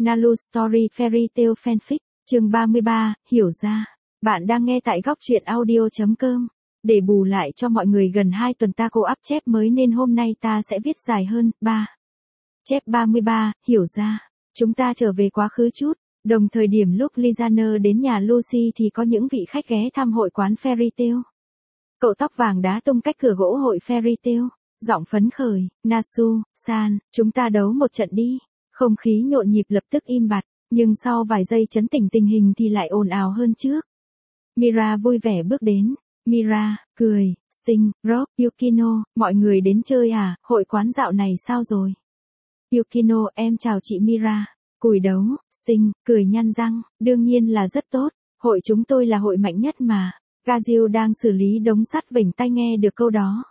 Nalu Story Fairy Tale Fanfic, chương 33, hiểu ra. Bạn đang nghe tại góc truyện audio.com. Để bù lại cho mọi người gần 2 tuần ta cô up chép mới nên hôm nay ta sẽ viết dài hơn. 3. Chép 33, hiểu ra. Chúng ta trở về quá khứ chút. Đồng thời điểm lúc Lizaner đến nhà Lucy thì có những vị khách ghé thăm hội quán Fairy Tale. Cậu tóc vàng đá tung cách cửa gỗ hội Fairy Tale. Giọng phấn khởi, Nasu-san, chúng ta đấu một trận đi. Không khí nhộn nhịp lập tức im bặt, nhưng sau vài giây chấn tĩnh tình hình thì lại ồn ào hơn trước. Mira vui vẻ bước đến. Mira, cười, Sting, Rock, Yukino, mọi người đến chơi à, hội quán dạo này sao rồi? Yukino, em chào chị Mira. Cùi đấu, Sting, cười nhăn răng, đương nhiên là rất tốt, hội chúng tôi là hội mạnh nhất mà. Gazil đang xử lý đống sắt vểnh tai nghe được câu đó.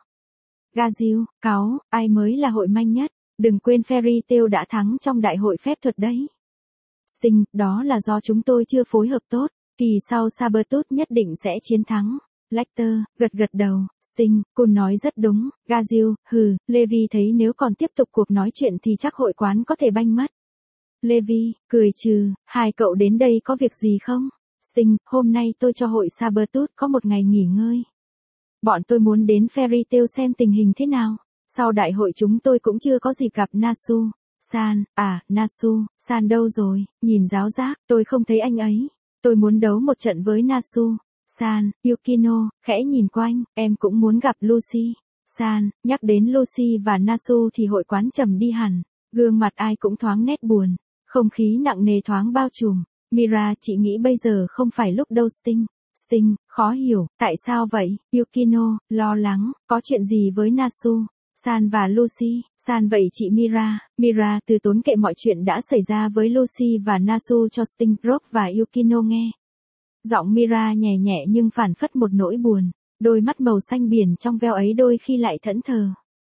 Gazil, cáu, ai mới là hội mạnh nhất? Đừng quên Fairy Tale đã thắng trong đại hội phép thuật đấy. Sting, đó là do chúng tôi chưa phối hợp tốt, kỳ sau Sabertooth nhất định sẽ chiến thắng. Lecter, gật đầu, Sting, cô nói rất đúng. Gazil, Levi thấy nếu còn tiếp tục cuộc nói chuyện thì chắc hội quán có thể banh mất. Levi, cười trừ, hai cậu đến đây có việc gì không? Sting, hôm nay tôi cho hội Sabertooth có một ngày nghỉ ngơi. Bọn tôi muốn đến Fairy Tale xem tình hình thế nào. Sau đại hội chúng tôi cũng chưa có dịp gặp Nasu-san, Nasu-san đâu rồi, nhìn giáo giác, tôi không thấy anh ấy. Tôi muốn đấu một trận với Nasu-san, Yukino, khẽ nhìn quanh, em cũng muốn gặp Lucy-san, nhắc đến Lucy và Nasu thì hội quán trầm đi hẳn, gương mặt ai cũng thoáng nét buồn, không khí nặng nề thoáng bao trùm. Mira, chị nghĩ bây giờ không phải lúc đâu Sting. Sting, khó hiểu, tại sao vậy? Yukino, lo lắng, có chuyện gì với Nasu-san và Lucy-san vậy chị Mira? Mira từ tốn kệ mọi chuyện đã xảy ra với Lucy và Nasu cho Sting, Rock và Yukino nghe. Giọng Mira nhẹ nhẹ nhưng phảng phất một nỗi buồn, đôi mắt màu xanh biển trong veo ấy đôi khi lại thẫn thờ.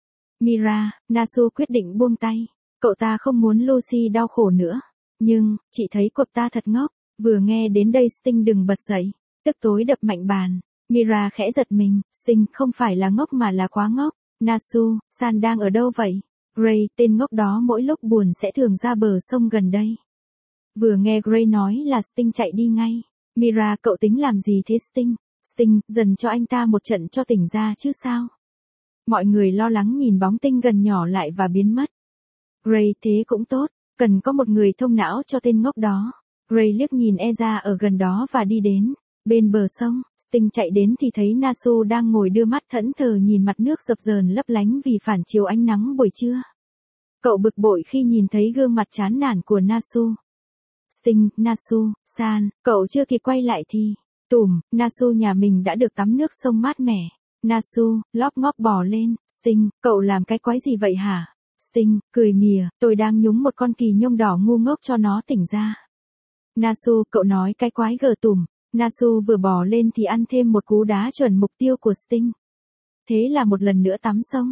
Mira, Nasu quyết định buông tay, cậu ta không muốn Lucy đau khổ nữa. Nhưng, chị thấy cậu ta thật ngốc, vừa nghe đến đây Sting đừng bật dậy, tức tối đập mạnh bàn. Mira khẽ giật mình, Sting không phải là ngốc mà là quá ngốc. Nasu-san đang ở đâu vậy? Gray, tên ngốc đó mỗi lúc buồn sẽ thường ra bờ sông gần đây. Vừa nghe Gray nói là Sting chạy đi ngay. Mira, cậu tính làm gì thế Sting? Sting, dần cho anh ta một trận cho tỉnh ra chứ sao? Mọi người lo lắng nhìn bóng tinh gần nhỏ lại và biến mất. Gray, thế cũng tốt, cần có một người thông não cho tên ngốc đó. Gray liếc nhìn Eza ở gần đó và đi đến. Bên bờ sông, Sting chạy đến thì thấy Nasu đang ngồi đưa mắt thẫn thờ nhìn mặt nước dập dờn lấp lánh vì phản chiếu ánh nắng buổi trưa. Cậu bực bội khi nhìn thấy gương mặt chán nản của Nasu. Sting, Nasu-san, cậu chưa kịp quay lại thì, Nasu nhà mình đã được tắm nước sông mát mẻ. Nasu, lóp ngóp bò lên, Sting, cậu làm cái quái gì vậy hả? Sting, cười mỉa, tôi đang nhúng một con kỳ nhông đỏ ngu ngốc cho nó tỉnh ra. Nasu, cậu nói cái quái gờ tủm. Nasu vừa bò lên thì ăn thêm một cú đá chuẩn mục tiêu của Sting. Thế là một lần nữa tắm sông.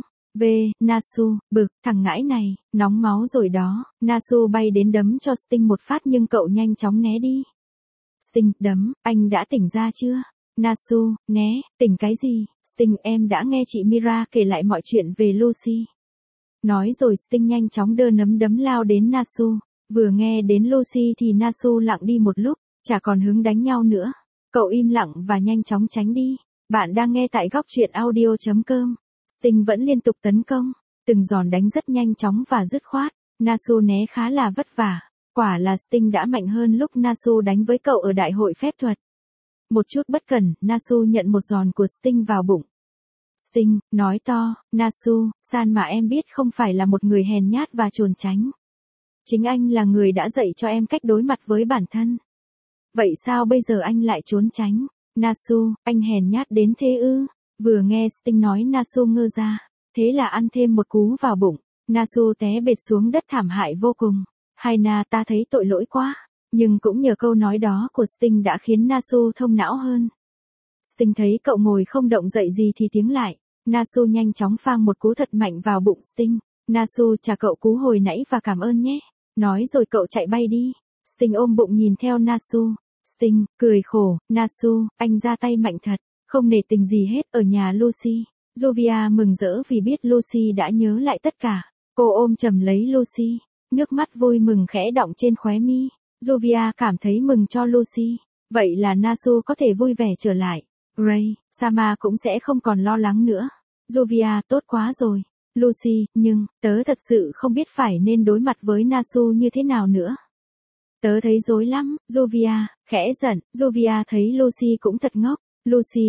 Nasu, bực, thằng ngãi này, nóng máu rồi đó. Nasu bay đến đấm cho Sting một phát nhưng cậu nhanh chóng né đi. Sting, đấm, anh đã tỉnh ra chưa? Nasu, né, tỉnh cái gì? Sting, em đã nghe chị Mira kể lại mọi chuyện về Lucy. Nói rồi Sting nhanh chóng đưa nắm đấm lao đến Nasu. Vừa nghe đến Lucy thì Nasu lặng đi một lúc, chả còn hứng đánh nhau nữa. Cậu im lặng và nhanh chóng tránh đi. Bạn đang nghe tại góc truyện audio.com. Sting vẫn liên tục tấn công, từng giòn đánh rất nhanh chóng và dứt khoát. Nasu né khá là vất vả. Quả là Sting đã mạnh hơn lúc Nasu đánh với cậu ở đại hội phép thuật. Một chút bất cẩn, Nasu nhận một giòn của Sting vào bụng. Sting, nói to, Nasu-san mà em biết không phải là một người hèn nhát và trốn tránh. Chính anh là người đã dạy cho em cách đối mặt với bản thân. Vậy sao bây giờ anh lại trốn tránh? Nasu, anh hèn nhát đến thế ư? Vừa nghe Sting nói Nasu ngơ ra. Thế là ăn thêm một cú vào bụng. Nasu té bệt xuống đất thảm hại vô cùng. Haina, ta thấy tội lỗi quá. Nhưng cũng nhờ câu nói đó của Sting đã khiến Nasu thông não hơn. Sting thấy cậu ngồi không động dậy gì thì tiếng lại. Nasu nhanh chóng phang một cú thật mạnh vào bụng Sting. Nasu trả cậu cú hồi nãy và cảm ơn nhé. Nói rồi cậu chạy bay đi. Sting ôm bụng nhìn theo Nasu. Sting, cười khổ, Nasu, anh ra tay mạnh thật, không nể tình gì hết ở nhà Lucy. Jovia mừng rỡ vì biết Lucy đã nhớ lại tất cả. Cô ôm chầm lấy Lucy. Nước mắt vui mừng khẽ đọng trên khóe mi. Juvia cảm thấy mừng cho Lucy. Vậy là Nasu có thể vui vẻ trở lại. Gray, Sama cũng sẽ không còn lo lắng nữa. Juvia, tốt quá rồi. Lucy, nhưng, tớ thật sự không biết phải nên đối mặt với Nasu như thế nào nữa. Tớ thấy rối lắm, Juvia, khẽ giận. Juvia thấy Lucy cũng thật ngốc. Lucy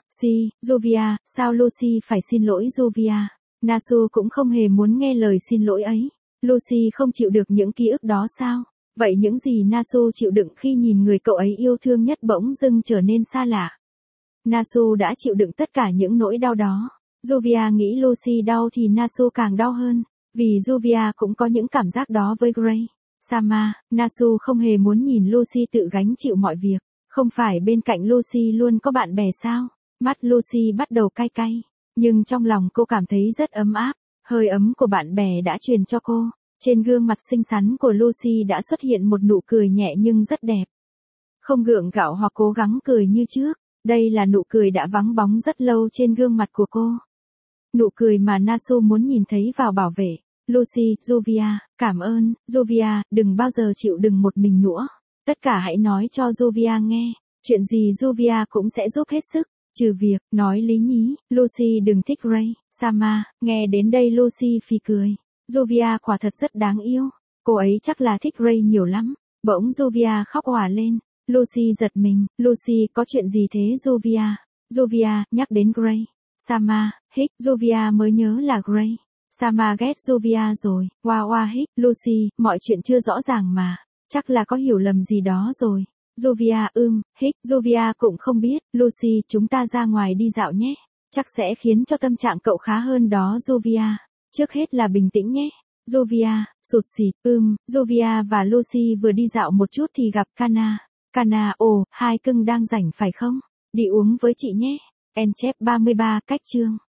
Juvia, sao Lucy phải xin lỗi Juvia? Nasu cũng không hề muốn nghe lời xin lỗi ấy. Lucy không chịu được những ký ức đó sao? Vậy những gì Nasu chịu đựng khi nhìn người cậu ấy yêu thương nhất bỗng dưng trở nên xa lạ. Nasu đã chịu đựng tất cả những nỗi đau đó. Juvia nghĩ Lucy đau thì Nasu càng đau hơn. Vì Juvia cũng có những cảm giác đó với Gray. Sama, Nasu không hề muốn nhìn Lucy tự gánh chịu mọi việc. Không phải bên cạnh Lucy luôn có bạn bè sao? Mắt Lucy bắt đầu cay cay. Nhưng trong lòng cô cảm thấy rất ấm áp. Hơi ấm của bạn bè đã truyền cho cô. Trên gương mặt xinh xắn của Lucy đã xuất hiện một nụ cười nhẹ nhưng rất đẹp. Không gượng gạo hoặc cố gắng cười như trước. Đây là nụ cười đã vắng bóng rất lâu trên gương mặt của cô. Nụ cười mà Nasu muốn nhìn thấy vào bảo vệ. Lucy, Juvia, cảm ơn, Juvia, đừng bao giờ chịu đựng một mình nữa. Tất cả hãy nói cho Juvia nghe. Chuyện gì Juvia cũng sẽ giúp hết sức. Trừ việc, nói lý nhí, Lucy đừng thích Gray. Sama, nghe đến đây Lucy phì cười. Juvia quả thật rất đáng yêu. Cô ấy chắc là thích Gray nhiều lắm. Bỗng Juvia khóc òa lên. Lucy giật mình. Lucy, có chuyện gì thế Juvia? Juvia, nhắc đến Gray. Sama, hích, Juvia mới nhớ là Gray. Sama ghét Juvia rồi. Wow hích, Lucy, mọi chuyện chưa rõ ràng mà. Chắc là có hiểu lầm gì đó rồi. Juvia hích, Juvia cũng không biết. Lucy, chúng ta ra ngoài đi dạo nhé. Chắc sẽ khiến cho tâm trạng cậu khá hơn đó Juvia. Trước hết là bình tĩnh nhé. Juvia, sụt sịt, Juvia và Lucy vừa đi dạo một chút thì gặp Kana. Kana, ồ, hai cưng đang rảnh phải không? Đi uống với chị nhé. En chép 33, cách chương.